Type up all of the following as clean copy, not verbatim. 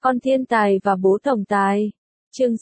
Con thiên tài và bố tổng tài. Chương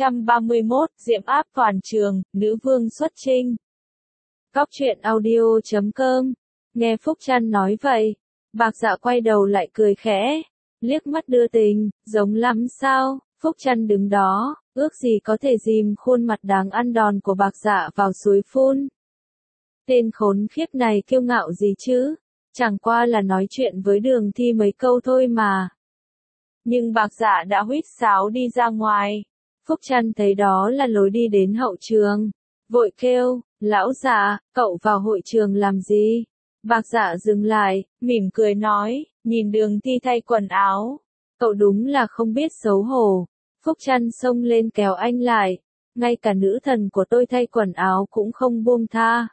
631, Diệm áp toàn trường, nữ vương xuất chinh. Cóc truyện audio.com. Nghe Phúc Trăn nói vậy, Bạc Dạ quay đầu lại cười khẽ, liếc mắt đưa tình, giống lắm sao? Phúc Trăn đứng đó, ước gì có thể dìm khuôn mặt đáng ăn đòn của Bạc Dạ vào suối phun. Tên khốn khiếp này kiêu ngạo gì chứ? Chẳng qua là nói chuyện với Đường Thi mấy câu thôi mà. Nhưng Bạc Dạ đã huýt sáo đi ra ngoài. Phúc Trăn thấy đó là lối đi đến hậu trường, vội kêu, lão Dạ, cậu vào hội trường làm gì? Bạc Dạ dừng lại, mỉm cười nói, nhìn Đường Thi thay quần áo. Cậu đúng là không biết xấu hổ. Phúc Trăn xông lên kéo anh lại, ngay cả nữ thần của tôi thay quần áo cũng không buông tha.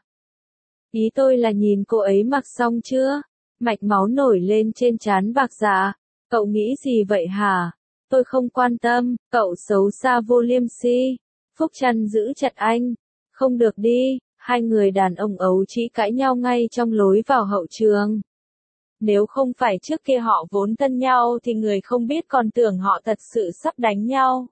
Ý tôi là nhìn cô ấy mặc xong chưa? Mạch máu nổi lên trên trán Bạc Dạ. Cậu nghĩ gì vậy hả? Tôi không quan tâm, cậu xấu xa vô liêm si. Phúc Trăn giữ chặt anh. Không được đi, hai người đàn ông ấu trĩ cãi nhau ngay trong lối vào hậu trường. Nếu không phải trước kia họ vốn thân nhau thì người không biết còn tưởng họ thật sự sắp đánh nhau.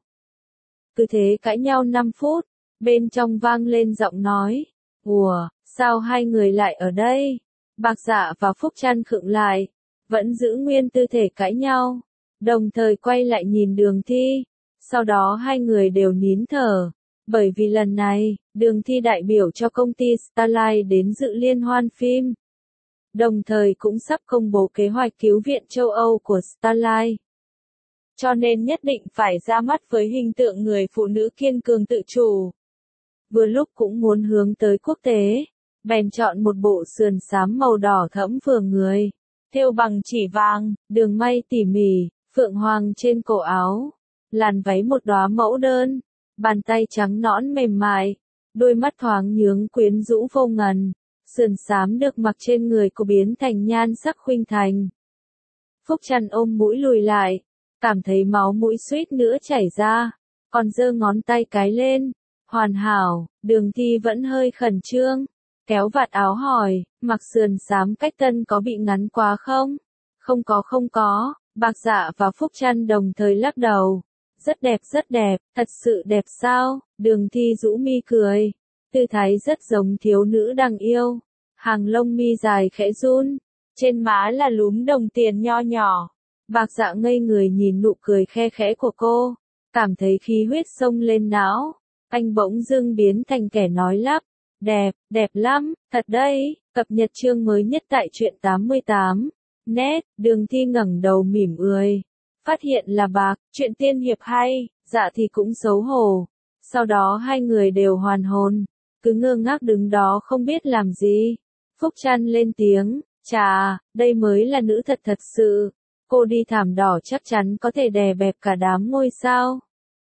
Cứ thế cãi nhau 5 phút, bên trong vang lên giọng nói. Ủa, sao hai người lại ở đây? Bạc Dạ và Phúc Trăn khựng lại, vẫn giữ nguyên tư thế cãi nhau, đồng thời quay lại nhìn Đường Thi. Sau đó hai người đều nín thở, bởi vì lần này, Đường Thi đại biểu cho công ty Starlight đến dự liên hoan phim. Đồng thời cũng sắp công bố kế hoạch cứu viện châu Âu của Starlight. Cho nên nhất định phải ra mắt với hình tượng người phụ nữ kiên cường tự chủ. Vừa lúc cũng muốn hướng tới quốc tế, bèn chọn một bộ sườn xám màu đỏ thẫm vừa người, thêu bằng chỉ vàng, đường may tỉ mỉ, phượng hoàng trên cổ áo, làn váy một đóa mẫu đơn, bàn tay trắng nõn mềm mại, đôi mắt thoáng nhướng quyến rũ vô ngần. Sườn xám được mặc trên người cô biến thành nhan sắc khuynh thành. Phúc Trăn ôm mũi lùi lại, cảm thấy máu mũi suýt nữa chảy ra, còn giơ ngón tay cái lên. Hoàn hảo. Đường Thi vẫn hơi khẩn trương, kéo vạt áo hỏi, mặc sườn xám cách tân có bị ngắn quá không? Không có, Bạc Dạ và Phúc Trăn đồng thời lắc đầu. Rất đẹp, thật sự đẹp sao? Đường Thi rũ mi cười, tư thái rất giống thiếu nữ đang yêu. Hàng lông mi dài khẽ run, trên má là lúm đồng tiền nho nhỏ. Bạc Dạ ngây người nhìn nụ cười khe khẽ của cô, cảm thấy khí huyết xông lên não. Anh bỗng dưng biến thành kẻ nói lắp, đẹp lắm, thật đấy, cập nhật chương mới nhất tại truyện 88. Net, Đường Thi ngẩng đầu mỉm cười, phát hiện là Bạc, chuyện tiên hiệp hay, Dạ thì cũng xấu hổ. Sau đó hai người đều hoàn hồn, cứ ngơ ngác đứng đó không biết làm gì. Phúc Trăn lên tiếng, chà, đây mới là nữ thật sự. Cô đi thảm đỏ chắc chắn có thể đè bẹp cả đám ngôi sao.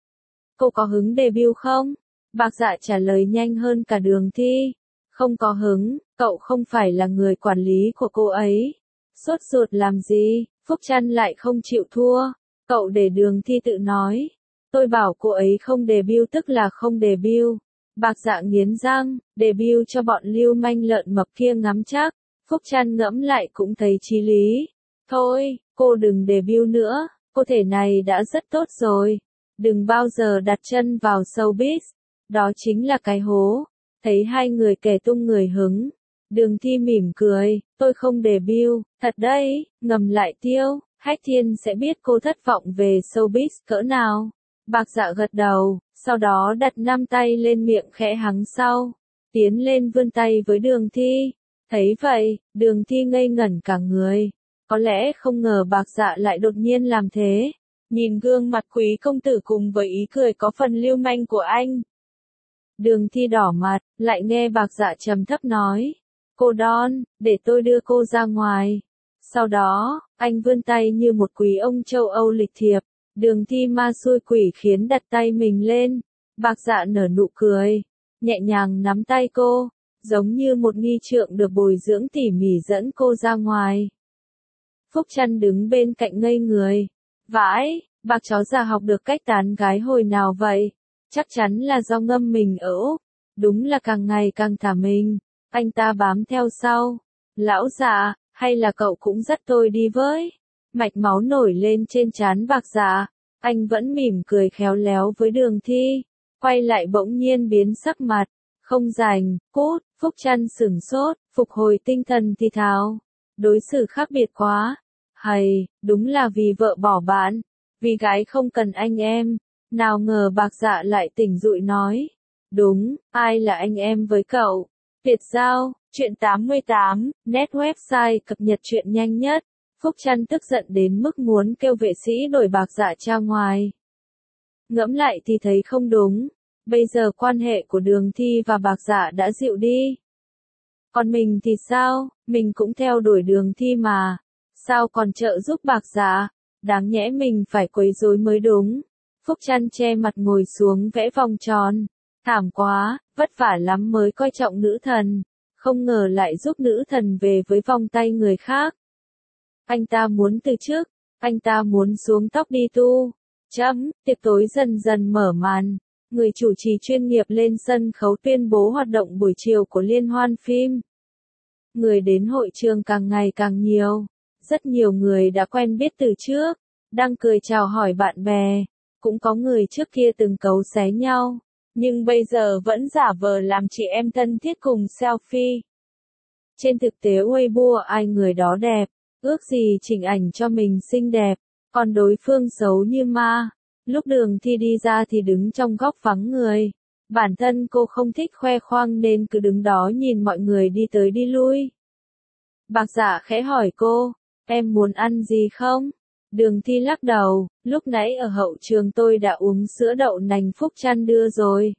Cô có hứng debut không? Bạc Dạ trả lời nhanh hơn cả Đường Thi. Không có hứng, cậu không phải là người quản lý của cô ấy. Sốt ruột làm gì? Phúc Trăn lại không chịu thua. Cậu để Đường Thi tự nói. Tôi bảo cô ấy không debut tức là không debut. Bạc Dạ nghiến răng, debut cho bọn lưu manh lợn mập kia ngắm chắc. Phúc Trăn ngẫm lại cũng thấy chí lý. Thôi, cô đừng debut nữa, cô thể này đã rất tốt rồi. Đừng bao giờ đặt chân vào showbiz. Đó chính là cái hố. Thấy hai người kẻ tung người hứng. Đường Thi mỉm cười, tôi không debut, thật đấy, ngầm lại tiêu, Hách Thiên sẽ biết cô thất vọng về showbiz cỡ nào. Bạc Dạ gật đầu, sau đó đặt 5 tay lên miệng khẽ hắng sau, tiến lên vươn tay với Đường Thi. Thấy vậy, Đường Thi ngây ngẩn cả người, có lẽ không ngờ Bạc Dạ lại đột nhiên làm thế. Nhìn gương mặt quý công tử cùng với ý cười có phần lưu manh của anh. Đường Thi đỏ mặt, lại nghe Bạc Dạ trầm thấp nói. Cô Don, để tôi đưa cô ra ngoài. Sau đó, anh vươn tay như một quý ông châu Âu lịch thiệp. Đường Thi ma xui quỷ khiến đặt tay mình lên. Bạc Dạ nở nụ cười, nhẹ nhàng nắm tay cô, giống như một nghi trượng được bồi dưỡng tỉ mỉ dẫn cô ra ngoài. Phúc Trăn đứng bên cạnh ngây người. Vãi, Bạc chó già học được cách tán gái hồi nào vậy? Chắc chắn là do ngâm mình ở Úc. Đúng là càng ngày càng thả mình. Anh ta bám theo sau. Lão già, hay là cậu cũng dắt tôi đi với? Mạch máu nổi lên trên trán Bạc Dạ, anh vẫn mỉm cười khéo léo với Đường Thi, quay lại bỗng nhiên biến sắc mặt, không rảnh, cút, Phúc Trăn sửng sốt, phục hồi tinh thần thì thào, đối xử khác biệt quá, hay, đúng là vì vợ bỏ bạn, vì gái không cần anh em, nào ngờ Bạc Dạ lại tỉnh dụi nói, đúng, ai là anh em với cậu, Việt Giao, chuyện 88, net website cập nhật chuyện nhanh nhất. Phúc Trăn tức giận đến mức muốn kêu vệ sĩ đuổi Bạc Dạ ra ngoài. Ngẫm lại thì thấy không đúng, bây giờ quan hệ của Đường Thi và Bạc Dạ đã dịu đi. Còn mình thì sao, mình cũng theo đuổi Đường Thi mà, sao còn trợ giúp Bạc Dạ, đáng nhẽ mình phải quấy rối mới đúng. Phúc Trăn che mặt ngồi xuống vẽ vòng tròn, thảm quá, vất vả lắm mới coi trọng nữ thần, không ngờ lại giúp nữ thần về với vòng tay người khác. Anh ta muốn từ chức, anh ta muốn xuống tóc đi tu. Tiệc tối dần dần mở màn, người chủ trì chuyên nghiệp lên sân khấu tuyên bố hoạt động buổi chiều của liên hoan phim. Người đến hội trường càng ngày càng nhiều, rất nhiều người đã quen biết từ trước, đang cười chào hỏi bạn bè, cũng có người trước kia từng cấu xé nhau, nhưng bây giờ vẫn giả vờ làm chị em thân thiết cùng selfie. Trên thực tế Weibo ai người đó đẹp, ước gì chỉnh ảnh cho mình xinh đẹp, còn đối phương xấu như ma. Lúc Đường Thi đi ra thì đứng trong góc vắng người. Bản thân cô không thích khoe khoang nên cứ đứng đó nhìn mọi người đi tới đi lui. Bạc Dạ khẽ hỏi cô, em muốn ăn gì không? Đường Thi lắc đầu, lúc nãy ở hậu trường tôi đã uống sữa đậu nành Phúc Trăn đưa rồi.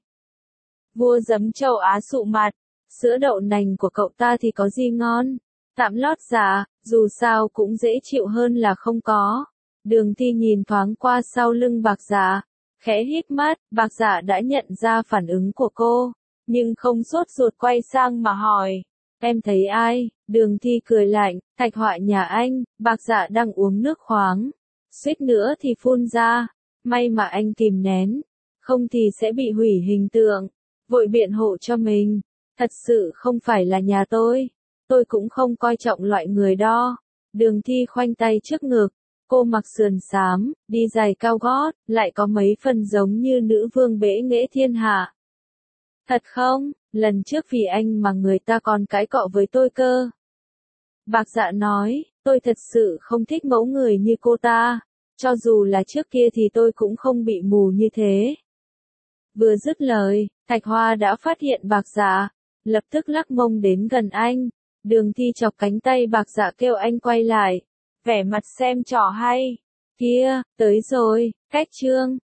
Vua giấm châu Á sụ mặt, sữa đậu nành của cậu ta thì có gì ngon? Tạm lót dạ, dù sao cũng dễ chịu hơn là không có. Đường Thi nhìn thoáng qua sau lưng Bạc Dạ, khẽ híp mắt, Bạc Dạ đã nhận ra phản ứng của cô, nhưng không sốt ruột quay sang mà hỏi, em thấy ai? Đường Thi cười lạnh, Thạch Họa nhà anh. Bạc Dạ đang uống nước khoáng, suýt nữa thì phun ra, may mà anh kìm nén, không thì sẽ bị hủy hình tượng, vội biện hộ cho mình, thật sự không phải là nhà tôi cũng không coi trọng loại người đó. Đường Thi khoanh tay trước ngực, cô mặc sườn xám, đi giày cao gót, lại có mấy phần giống như nữ vương bệ nghệ thiên hạ. Thật không, lần trước vì anh mà người ta còn cãi cọ với tôi cơ. Bạc Dạ nói, tôi thật sự không thích mẫu người như cô ta, cho dù là trước kia thì tôi cũng không bị mù như thế. Vừa dứt lời, Thạch Hoa đã phát hiện Bạc Dạ, lập tức lắc mông đến gần anh. Đường Thi chọc cánh tay Bạc Dạ kêu anh quay lại, vẻ mặt xem trò hay. Kia, tới rồi, cách chương.